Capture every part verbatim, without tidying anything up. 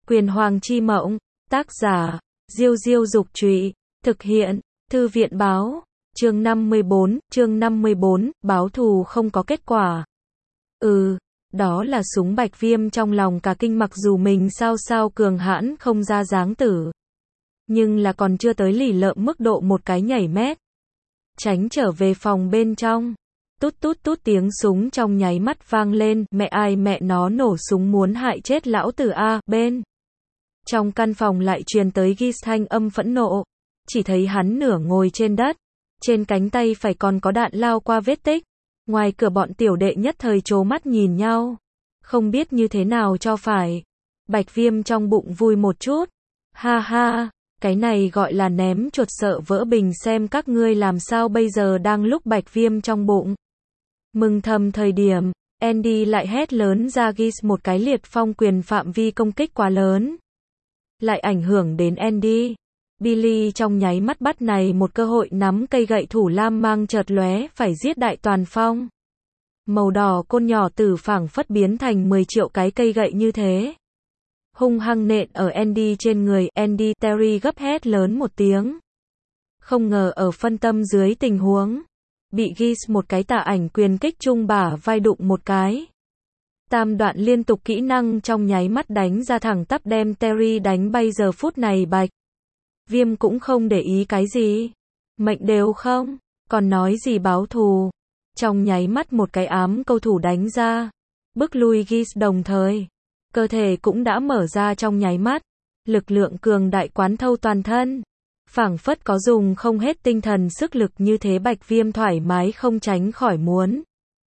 Quyền Hoàng chi mộng, tác giả, Diêu Diêu Dục Trụy, thực hiện, Thư viện Báo, chương năm mươi bốn, chương năm mươi bốn, báo thù không có kết quả. Ừ, đó là súng Bạch Viêm trong lòng cả kinh, mặc dù mình sao sao cường hãn không ra dáng tử. Nhưng là còn chưa tới lì lợm mức độ một cái nhảy mét. Tránh trở về phòng bên trong. Tút tút tút tiếng súng trong nháy mắt vang lên, mẹ ai mẹ nó nổ súng muốn hại chết lão tử a, bên. Trong căn phòng lại truyền tới Gis thanh âm phẫn nộ, chỉ thấy hắn nửa ngồi trên đất, trên cánh tay phải còn có đạn lao qua vết tích. Ngoài cửa bọn tiểu đệ nhất thời trố mắt nhìn nhau, không biết như thế nào cho phải. Bạch Viêm trong bụng vui một chút, ha ha, cái này gọi là ném chuột sợ vỡ bình, xem các ngươi làm sao bây giờ. Đang lúc Bạch Viêm trong bụng mừng thầm thời điểm, Andy lại hét lớn ra Gis một cái liệt phong quyền, phạm vi công kích quá lớn, lại ảnh hưởng đến Andy. Billy trong nháy mắt bắt này một cơ hội, nắm cây gậy thủ lam mang chợt lóe, phải giết đại toàn phong. Màu đỏ côn nhỏ tử phảng phất biến thành mười triệu cái cây gậy như thế, hung hăng nện ở Andy trên người. Andy, Terry gấp hét lớn một tiếng. Không ngờ ở phân tâm dưới tình huống, bị Gis một cái tà ảnh quyền kích trung bả vai đụng một cái. Tam đoạn liên tục kỹ năng trong nháy mắt đánh ra, thẳng tắp đem Terry đánh bay. Giờ phút này Bạch Viêm cũng không để ý cái gì, mệnh đều không, còn nói gì báo thù. Trong nháy mắt một cái ám câu thủ đánh ra, bức lui Gis, đồng thời cơ thể cũng đã mở ra trong nháy mắt, lực lượng cường đại quán thâu toàn thân, phảng phất có dùng không hết tinh thần sức lực như thế. Bạch Viêm thoải mái không tránh khỏi muốn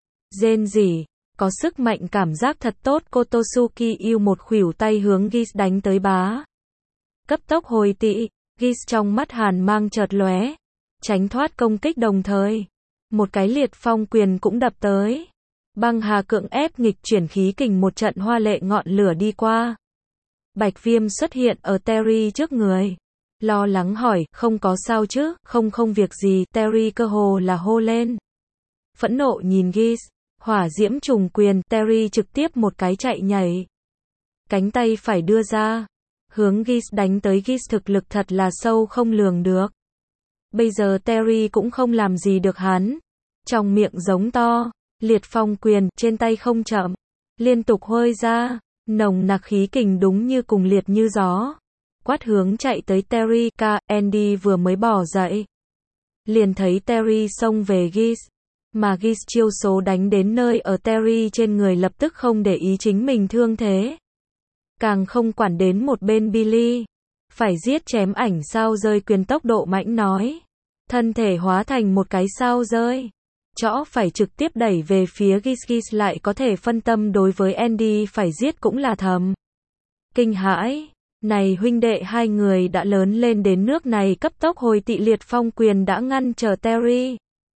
rên rỉ, có sức mạnh cảm giác thật tốt. Kotosuki yêu một khuỷu tay hướng Gis đánh tới, bá cấp tốc hồi tị. Gis trong mắt hàn mang chợt lóe, tránh thoát công kích, đồng thời một cái liệt phong quyền cũng đập tới. Băng hà cưỡng ép nghịch chuyển khí kình, một trận hoa lệ ngọn lửa đi qua. Bạch Viêm xuất hiện ở Terry trước người, lo lắng hỏi, không có sao chứ? Không không việc gì. Terry cơ hồ là hô lên. Phẫn nộ nhìn Gis, hỏa diễm trùng quyền. Terry trực tiếp một cái chạy nhảy, cánh tay phải đưa ra, hướng Gis đánh tới. Gis thực lực thật là sâu không lường được. Bây giờ Terry cũng không làm gì được hắn, trong miệng giống to, liệt phong quyền, trên tay không chậm, liên tục hôi ra, nồng nặc khí kình đúng như cùng liệt như gió, quát hướng chạy tới Terry. Ca, Andy vừa mới bỏ dậy, liền thấy Terry xông về Gis, mà Gis chiêu số đánh đến nơi ở Terry trên người, lập tức không để ý chính mình thương thế, càng không quản đến một bên Billy, phải giết chém ảnh sao rơi quyền, tốc độ mạnh nói, thân thể hóa thành một cái sao rơi, chõ phải trực tiếp đẩy về phía Gis. Gis lại có thể phân tâm đối với Andy phải giết cũng là thầm kinh hãi. Này huynh đệ hai người đã lớn lên đến nước này, cấp tốc hồi tị liệt phong quyền đã ngăn trở Terry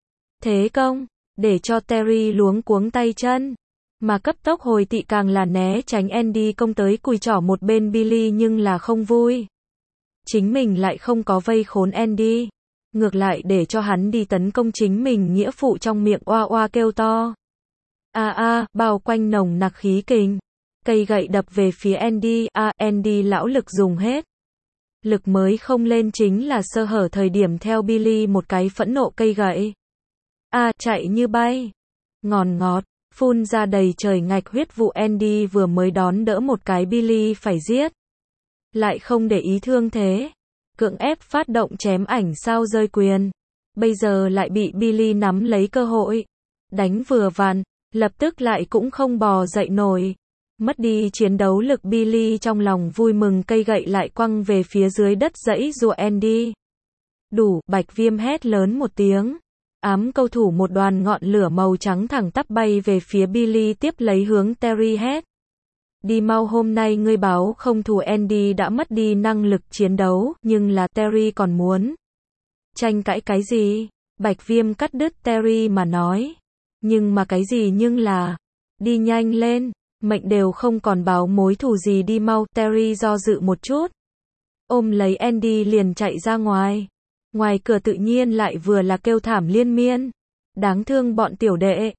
thế công, để cho Terry luống cuống tay chân, mà cấp tốc hồi tị càng là né tránh Andy công tới. Cùi trỏ một bên Billy nhưng là không vui, chính mình lại không có vây khốn Andy, ngược lại để cho hắn đi tấn công chính mình. Nghĩa phụ trong miệng oa oa kêu to, a a, bao quanh nồng nặc khí kình, cây gậy đập về phía Andy. A, à, Andy lão lực dùng hết, lực mới không lên, chính là sơ hở thời điểm theo Billy một cái phẫn nộ cây gậy, a à, chạy như bay, ngòn ngọt, phun ra đầy trời ngạch huyết vụ. Andy vừa mới đón đỡ một cái Billy phải giết, lại không để ý thương thế, cưỡng ép phát động chém ảnh sao rơi quyền, bây giờ lại bị Billy nắm lấy cơ hội, đánh vừa vặn, lập tức lại cũng không bò dậy nổi, mất đi chiến đấu lực. Billy trong lòng vui mừng, cây gậy lại quăng về phía dưới đất, dãy giụa Andy. Đủ, Bạch Viêm hét lớn một tiếng, ám câu thủ một đoàn ngọn lửa màu trắng thẳng tắp bay về phía Billy, tiếp lấy hướng Terry hét, đi mau, hôm nay ngươi báo không thù. Andy đã mất đi năng lực chiến đấu, nhưng là Terry còn muốn tranh cãi cái gì? Bạch Viêm cắt đứt Terry mà nói, nhưng mà cái gì nhưng là, đi nhanh lên, mệnh đều không còn, báo mối thù gì, đi mau. Terry do dự một chút, ôm lấy Andy liền chạy ra ngoài. Ngoài cửa tự nhiên lại vừa là kêu thảm liên miên, đáng thương bọn tiểu đệ.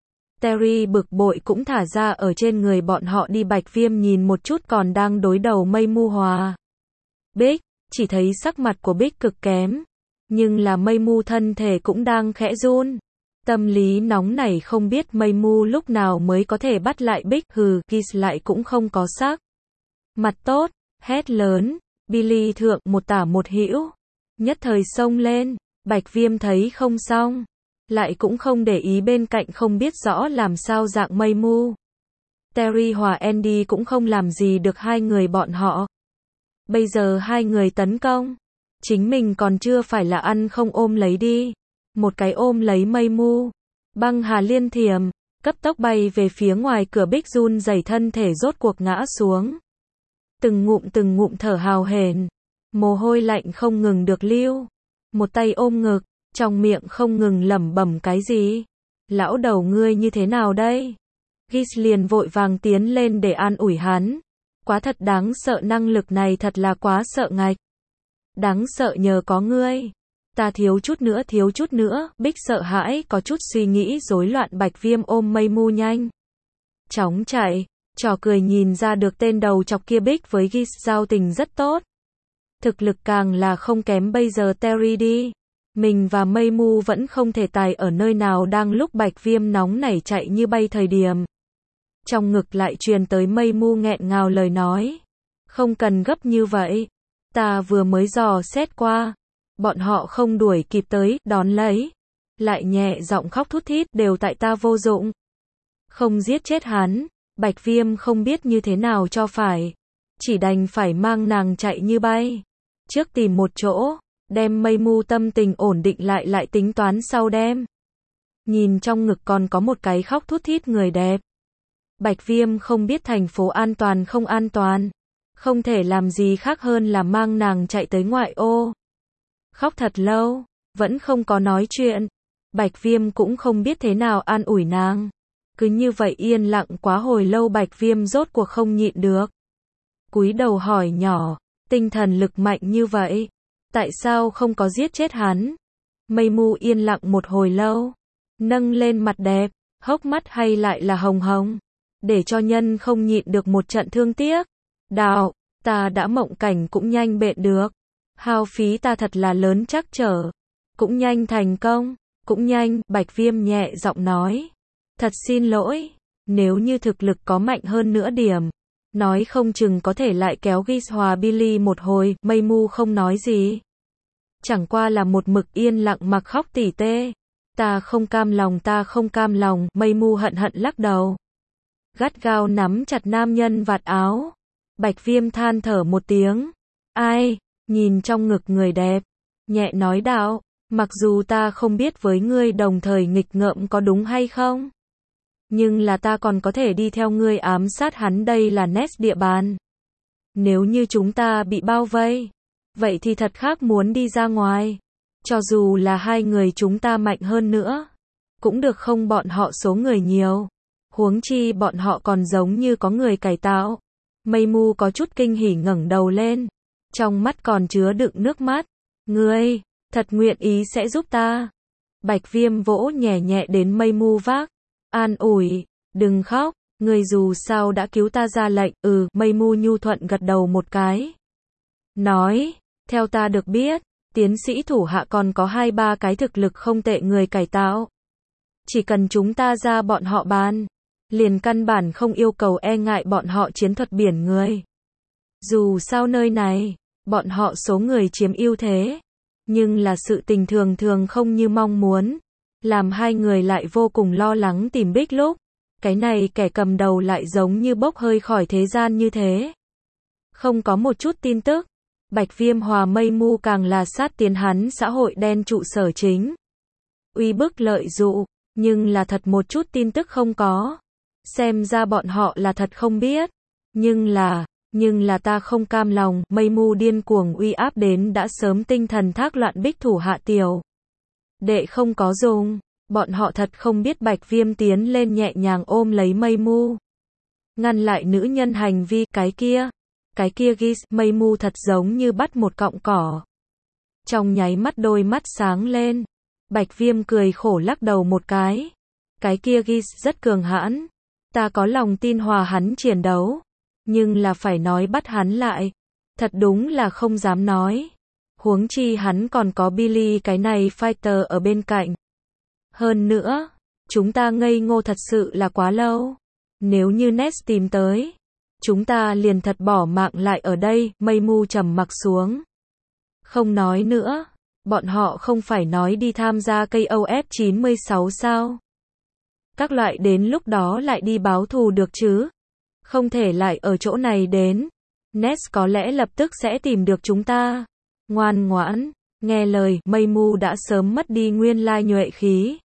Terry bực bội cũng thả ra ở trên người bọn họ đi. Bạch Viêm nhìn một chút còn đang đối đầu Mây Mu Hòa Bích, chỉ thấy sắc mặt của Bích cực kém, nhưng là Mây Mu thân thể cũng đang khẽ run. Tâm lý nóng nảy không biết Mây Mu lúc nào mới có thể bắt lại Bích. Hừ, Gis lại cũng không có sắc mặt tốt, hét lớn, Billy thượng một tả một hữu, nhất thời xông lên. Bạch Viêm thấy không xong, lại cũng không để ý bên cạnh không biết rõ làm sao dạng Mây Mu. Terry hòa Andy cũng không làm gì được hai người bọn họ. Bây giờ hai người tấn công, chính mình còn chưa phải là ăn không ôm lấy đi. Một cái ôm lấy Mây Mu, băng hà liên thiểm, cấp tốc bay về phía ngoài cửa. Bích run rẩy thân thể rốt cuộc ngã xuống. Từng ngụm từng ngụm thở hào hển, mồ hôi lạnh không ngừng được lưu. Một tay ôm ngực, trong miệng không ngừng lẩm bẩm cái gì. Lão đầu ngươi như thế nào đây? Gis liền vội vàng tiến lên để an ủi hắn. Quá thật đáng sợ, năng lực này thật là quá sợ ngạch. Đáng sợ nhờ có ngươi. Ta thiếu chút nữa thiếu chút nữa. Bích sợ hãi có chút suy nghĩ rối loạn. Bạch Viêm ôm Mây Mu nhanh chóng chạy. Trò cười nhìn ra được tên đầu chọc kia Bích với Gis giao tình rất tốt. Thực lực càng là không kém. Bây giờ Terry đi, mình và Mây Mu vẫn không thể tài ở nơi nào. Đang lúc Bạch Viêm nóng nảy chạy như bay thời điểm, trong ngực lại truyền tới Mây Mu nghẹn ngào lời nói. Không cần gấp như vậy. Ta vừa mới dò xét qua. Bọn họ không đuổi kịp tới, đón lấy. Lại nhẹ giọng khóc thút thít, đều tại ta vô dụng. Không giết chết hắn. Bạch Viêm không biết như thế nào cho phải. Chỉ đành phải mang nàng chạy như bay. Trước tìm một chỗ, đem Mây Mu tâm tình ổn định lại lại tính toán sau đem. Nhìn trong ngực còn có một cái khóc thút thít người đẹp. Bạch Viêm không biết thành phố an toàn không an toàn. Không thể làm gì khác hơn là mang nàng chạy tới ngoại ô. Khóc thật lâu, vẫn không có nói chuyện. Bạch Viêm cũng không biết thế nào an ủi nàng. Cứ như vậy yên lặng quá hồi lâu. Bạch Viêm rốt cuộc không nhịn được. Cúi đầu hỏi nhỏ, tinh thần lực mạnh như vậy, tại sao không có giết chết hắn? Mây Mu yên lặng một hồi lâu, nâng lên mặt đẹp, hốc mắt hay lại là hồng hồng, để cho nhân không nhịn được một trận thương tiếc. Đạo, ta đã mộng cảnh cũng nhanh bện được. Hao phí ta thật là lớn trắc trở. Cũng nhanh thành công, cũng nhanh. Bạch Viêm nhẹ giọng nói. Thật xin lỗi, nếu như thực lực có mạnh hơn nữa điểm, nói không chừng có thể lại kéo Gis hòa Billy một hồi. Mây Mu không nói gì, chẳng qua là một mực yên lặng mặc khóc tỉ tê. Ta không cam lòng, ta không cam lòng. Mây Mu hận hận lắc đầu, gắt gao nắm chặt nam nhân vạt áo. Bạch Viêm than thở một tiếng. Ai? Nhìn trong ngực người đẹp, nhẹ nói đạo, mặc dù ta không biết với ngươi đồng thời nghịch ngợm có đúng hay không, nhưng là ta còn có thể đi theo ngươi ám sát hắn. Đây là Nest địa bàn. Nếu như chúng ta bị bao vây, vậy thì thật khác muốn đi ra ngoài. Cho dù là hai người chúng ta mạnh hơn nữa, cũng được không, bọn họ số người nhiều. Huống chi bọn họ còn giống như có người cải tạo. Mây Mu có chút kinh hỉ ngẩng đầu lên, trong mắt còn chứa đựng nước mắt. Ngươi, thật nguyện ý sẽ giúp ta. Bạch Viêm vỗ nhẹ nhẹ đến Mây Mu vác, an ủi, đừng khóc, ngươi dù sao đã cứu ta ra lệnh. Ừ, Mây Mu nhu thuận gật đầu một cái. Nói, theo ta được biết, tiến sĩ thủ hạ còn có hai ba cái thực lực không tệ người cải tạo. Chỉ cần chúng ta ra bọn họ bàn, liền căn bản không yêu cầu e ngại bọn họ chiến thuật biển người. Dù sao nơi này, bọn họ số người chiếm ưu thế, nhưng là sự tình thường thường không như mong muốn, làm hai người lại vô cùng lo lắng tìm Bích lúc. Cái này kẻ cầm đầu lại giống như bốc hơi khỏi thế gian như thế. Không có một chút tin tức. Bạch Viêm hòa Mây Mu càng là sát tiến hắn xã hội đen trụ sở chính. Uy bức lợi dụ, nhưng là thật một chút tin tức không có. Xem ra bọn họ là thật không biết. Nhưng là, nhưng là ta không cam lòng. Mây Mu điên cuồng uy áp đến đã sớm tinh thần thác loạn. Bích thủ hạ tiểu đệ không có dùng. Bọn họ thật không biết. Bạch Viêm tiến lên nhẹ nhàng ôm lấy Mây Mu, ngăn lại nữ nhân hành vi. Cái kia, cái kia Gis. Mây Mu thật giống như bắt một cọng cỏ. Trong nháy mắt đôi mắt sáng lên. Bạch Viêm cười khổ lắc đầu một cái. Cái kia Geese rất cường hãn. Ta có lòng tin hòa hắn chiến đấu. Nhưng là phải nói bắt hắn lại. Thật đúng là không dám nói. Huống chi hắn còn có Billy cái này fighter ở bên cạnh. Hơn nữa, chúng ta ngây ngô thật sự là quá lâu. Nếu như Ness tìm tới, chúng ta liền thật bỏ mạng lại ở đây. Mây Mu trầm mặc xuống. Không nói nữa. Bọn họ không phải nói đi tham gia K O F chín mươi sáu sao? Các loại đến lúc đó lại đi báo thù được chứ? Không thể lại ở chỗ này đến. Ness có lẽ lập tức sẽ tìm được chúng ta. Ngoan ngoãn, nghe lời. Mây Mu đã sớm mất đi nguyên lai nhuệ khí.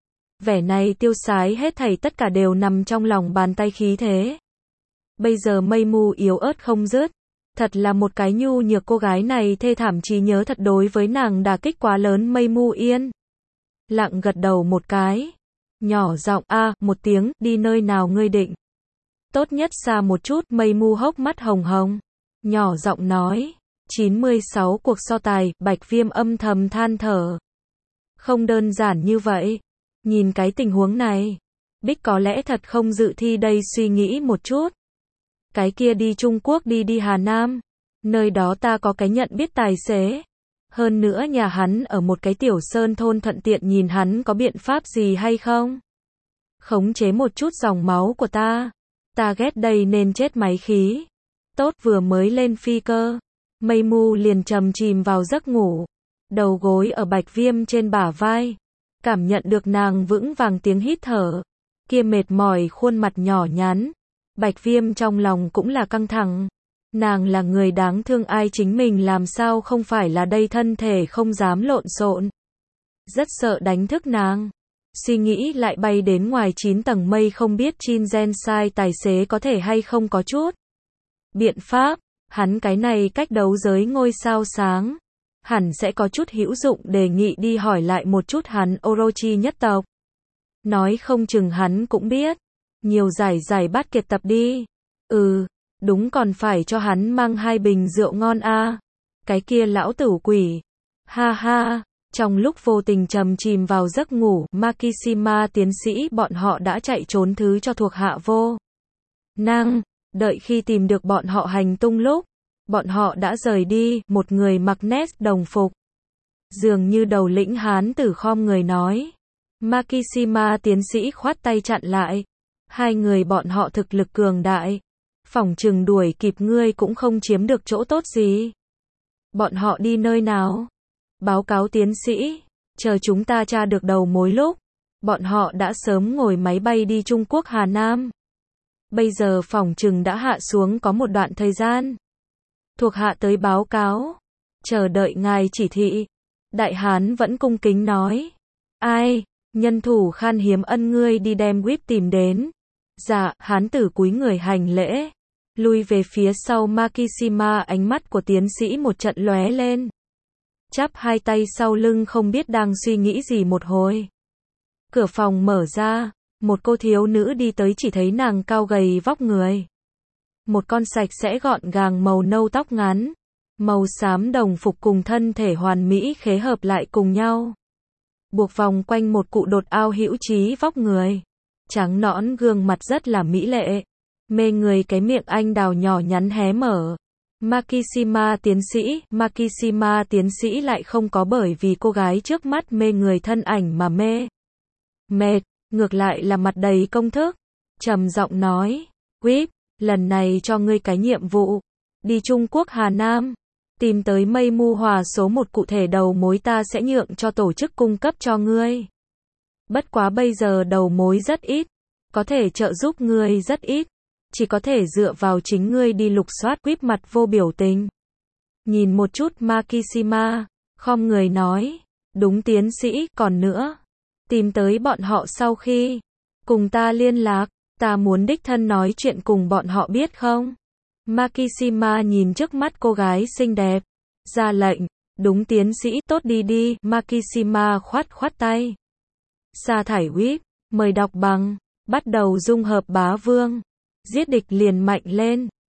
Vẻ này tiêu sái hết thảy tất cả đều nằm trong lòng bàn tay khí thế. Bây giờ Mây Mu yếu ớt không dứt. Thật là một cái nhu nhược cô gái này thê thảm trí nhớ thật đối với nàng đả kích quá lớn. Mây Mu yên lặng gật đầu một cái. Nhỏ giọng a một tiếng, đi nơi nào ngươi định? Tốt nhất xa một chút. Mây Mu hốc mắt hồng hồng. Nhỏ giọng nói. chín mươi sáu cuộc so tài. Bạch Viêm âm thầm than thở. Không đơn giản như vậy. Nhìn cái tình huống này, Bích có lẽ thật không dự thi đây. Suy nghĩ một chút. Cái kia đi Trung Quốc đi đi Hà Nam. Nơi đó ta có cái nhận biết tài xế. Hơn nữa nhà hắn ở một cái tiểu sơn thôn, thuận tiện nhìn hắn có biện pháp gì hay không. Khống chế một chút dòng máu của ta. Ta ghét đây nên chết máy khí. Tốt, vừa mới lên phi cơ. Mây Mu liền trầm chìm vào giấc ngủ. Đầu gối ở Bạch Viêm trên bả vai. Cảm nhận được nàng vững vàng tiếng hít thở. Kia mệt mỏi khuôn mặt nhỏ nhắn. Bạch Viêm trong lòng cũng là căng thẳng. Nàng là người đáng thương, ai chính mình làm sao không phải là đây, thân thể không dám lộn xộn. Rất sợ đánh thức nàng. Suy nghĩ lại bay đến ngoài chín tầng mây, không biết Chin Gen Sai tài xế có thể hay không có chút biện pháp. Hắn cái này cách đấu giới ngôi sao sáng. Hẳn sẽ có chút hữu dụng, đề nghị đi hỏi lại một chút hắn Orochi nhất tộc. Nói không chừng hắn cũng biết. Nhiều giải giải bát kiệt tập đi. Ừ, đúng, còn phải cho hắn mang hai bình rượu ngon a. À. Cái kia lão tử quỷ. Ha ha, trong lúc vô tình trầm chìm vào giấc ngủ, Makishima tiến sĩ bọn họ đã chạy trốn thứ cho thuộc hạ vô năng. Đợi khi tìm được bọn họ hành tung lúc, bọn họ đã rời đi. Một người mặc Ness đồng phục, dường như đầu lĩnh hán tử khom người nói. Makishima tiến sĩ khoát tay chặn lại. Hai người bọn họ thực lực cường đại. Phỏng chừng đuổi kịp ngươi cũng không chiếm được chỗ tốt gì. Bọn họ đi nơi nào? Báo cáo tiến sĩ. Chờ chúng ta tra được đầu mối lúc, bọn họ đã sớm ngồi máy bay đi Trung Quốc Hà Nam. Bây giờ phỏng chừng đã hạ xuống có một đoạn thời gian. Thuộc hạ tới báo cáo. Chờ đợi ngài chỉ thị. Đại hán vẫn cung kính nói. Ai? Nhân thủ khan hiếm, ân ngươi đi đem Whip tìm đến. Dạ, hán tử cúi người hành lễ. Lui về phía sau. Makishima ánh mắt của tiến sĩ một trận lóe lên. Chắp hai tay sau lưng không biết đang suy nghĩ gì một hồi. Cửa phòng mở ra. Một cô thiếu nữ đi tới, chỉ thấy nàng cao gầy vóc người. Một con sạch sẽ gọn gàng màu nâu tóc ngắn. Màu xám đồng phục cùng thân thể hoàn mỹ khế hợp lại cùng nhau. Buộc vòng quanh một cụ đột ao hữu trí vóc người. Trắng nõn gương mặt rất là mỹ lệ. Mê người cái miệng anh đào nhỏ nhắn hé mở. Makishima tiến sĩ, Makishima tiến sĩ lại không có bởi vì cô gái trước mắt mê người thân ảnh mà mê mệt, ngược lại là mặt đầy công thức. Trầm giọng nói, Whip, lần này cho ngươi cái nhiệm vụ. Đi Trung Quốc Hà Nam. Tìm tới Mây Mu Hòa số một, cụ thể đầu mối ta sẽ nhượng cho tổ chức cung cấp cho ngươi. Bất quá bây giờ đầu mối rất ít. Có thể trợ giúp ngươi rất ít. Chỉ có thể dựa vào chính ngươi đi lục soát. Whip mặt vô biểu tình. Nhìn một chút Makishima. Khom người nói. Đúng tiến sĩ, còn nữa. Tìm tới bọn họ sau khi cùng ta liên lạc. Ta muốn đích thân nói chuyện cùng bọn họ, biết không? Makishima nhìn trước mắt cô gái xinh đẹp. Ra lệnh. Đúng tiến sĩ, tốt, đi đi. Makishima khoát khoát tay. Sa thải Whip. Mời đọc bằng. Bắt đầu dung hợp bá vương. Giết địch liền mạnh lên.